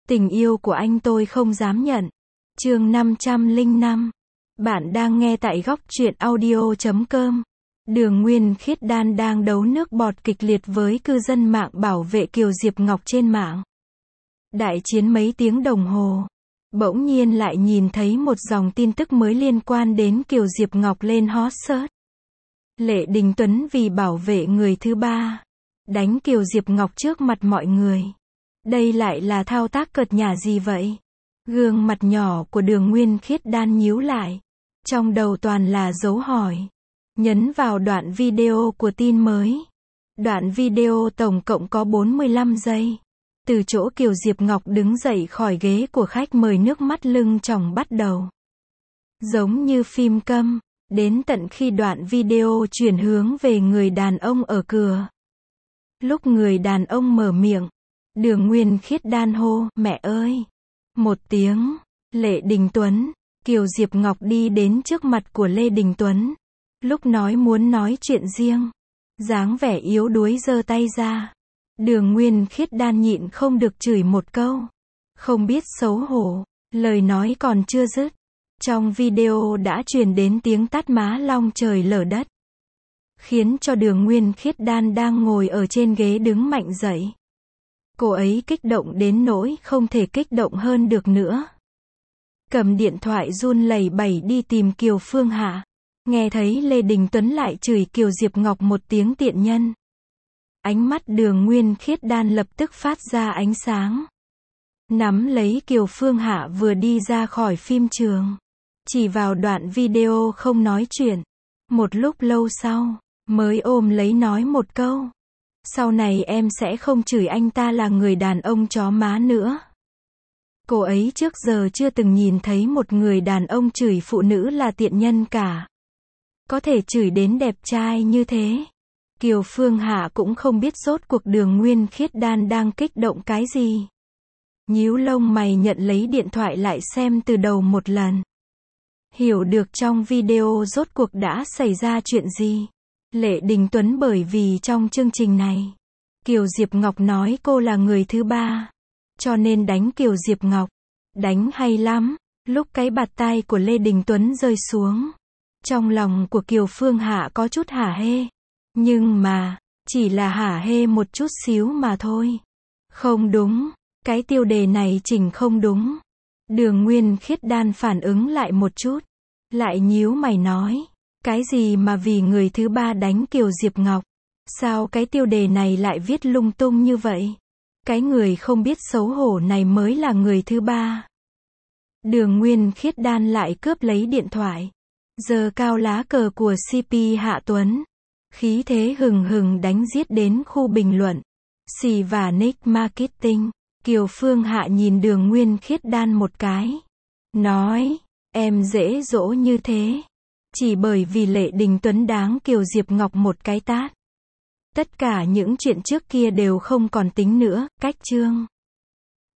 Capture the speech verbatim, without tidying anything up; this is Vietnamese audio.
Tình yêu của anh tôi không dám nhận. Chương năm trăm lẻ năm. Bạn đang nghe tại góc truyện audio chấm com. Đường Nguyên Khiết Đan đang đấu nước bọt kịch liệt với cư dân mạng bảo vệ Kiều Diệp Ngọc trên mạng. Đại chiến mấy tiếng đồng hồ. Bỗng nhiên lại nhìn thấy một dòng tin tức mới liên quan đến Kiều Diệp Ngọc lên hot search. Lệ Đình Tuấn vì bảo vệ người thứ ba, đánh Kiều Diệp Ngọc trước mặt mọi người. Đây lại là thao tác cợt nhả gì vậy? Gương mặt nhỏ của Đường Nguyên Khiết Đan nhíu lại. Trong đầu toàn là dấu hỏi. Nhấn vào đoạn video của tin mới. Đoạn video tổng cộng có bốn mươi lăm giây. Từ chỗ Kiều Diệp Ngọc đứng dậy khỏi ghế của khách mời, nước mắt lưng tròng bắt đầu. Giống như phim câm, đến tận khi đoạn video chuyển hướng về người đàn ông ở cửa. Lúc người đàn ông mở miệng, Đường Nguyên Khiết Đan hô, mẹ ơi! Một tiếng, Lệ Đình Tuấn, Kiều Diệp Ngọc đi đến trước mặt của Lê Đình Tuấn. Lúc nói muốn nói chuyện riêng, dáng vẻ yếu đuối giơ tay ra. Đường Nguyên Khiết Đan nhịn không được chửi một câu. Không biết xấu hổ, lời nói còn chưa dứt. Trong video đã truyền đến tiếng tát má long trời lở đất. Khiến cho Đường Nguyên Khiết Đan đang ngồi ở trên ghế đứng mạnh dậy. Cô ấy kích động đến nỗi không thể kích động hơn được nữa. Cầm điện thoại run lẩy bẩy đi tìm Kiều Phương Hạ. Nghe thấy Lê Đình Tuấn lại chửi Kiều Diệp Ngọc một tiếng tiện nhân. Ánh mắt Đường Nguyên Khiết Đan lập tức phát ra ánh sáng. Nắm lấy Kiều Phương Hạ vừa đi ra khỏi phim trường. Chỉ vào đoạn video không nói chuyện. Một lúc lâu sau, mới ôm lấy nói một câu. Sau này em sẽ không chửi anh ta là người đàn ông chó má nữa. Cô ấy trước giờ chưa từng nhìn thấy một người đàn ông chửi phụ nữ là tiện nhân cả. Có thể chửi đến đẹp trai như thế. Kiều Phương Hạ cũng không biết rốt cuộc Đường Nguyên Khiết Đan đang kích động cái gì. Nhíu lông mày nhận lấy điện thoại lại xem từ đầu một lần. Hiểu được trong video rốt cuộc đã xảy ra chuyện gì. Lệ Đình Tuấn bởi vì trong chương trình này, Kiều Diệp Ngọc nói cô là người thứ ba. Cho nên đánh Kiều Diệp Ngọc. Đánh hay lắm. Lúc cái bạt tai của Lê Đình Tuấn rơi xuống, trong lòng của Kiều Phương Hạ có chút hả hê. Nhưng mà, chỉ là hả hê một chút xíu mà thôi. Không đúng. Cái tiêu đề này chỉnh không đúng. Đường Nguyên Khiết Đan phản ứng lại một chút. Lại nhíu mày nói. Cái gì mà vì người thứ ba đánh Kiều Diệp Ngọc? Sao cái tiêu đề này lại viết lung tung như vậy? Cái người không biết xấu hổ này mới là người thứ ba. Đường Nguyên Khiết Đan lại cướp lấy điện thoại. Giơ cao lá cờ của xê pê Hạ Tuấn. Khí thế hừng hừng đánh giết đến khu bình luận. Xì và Nick Marketing. Kiều Phương Hạ nhìn Đường Nguyên Khiết Đan một cái. Nói, em dễ dỗ như thế. Chỉ bởi vì Lệ Đình Tuấn đáng Kiều Diệp Ngọc một cái tát. Tất cả những chuyện trước kia đều không còn tính nữa, cách chương.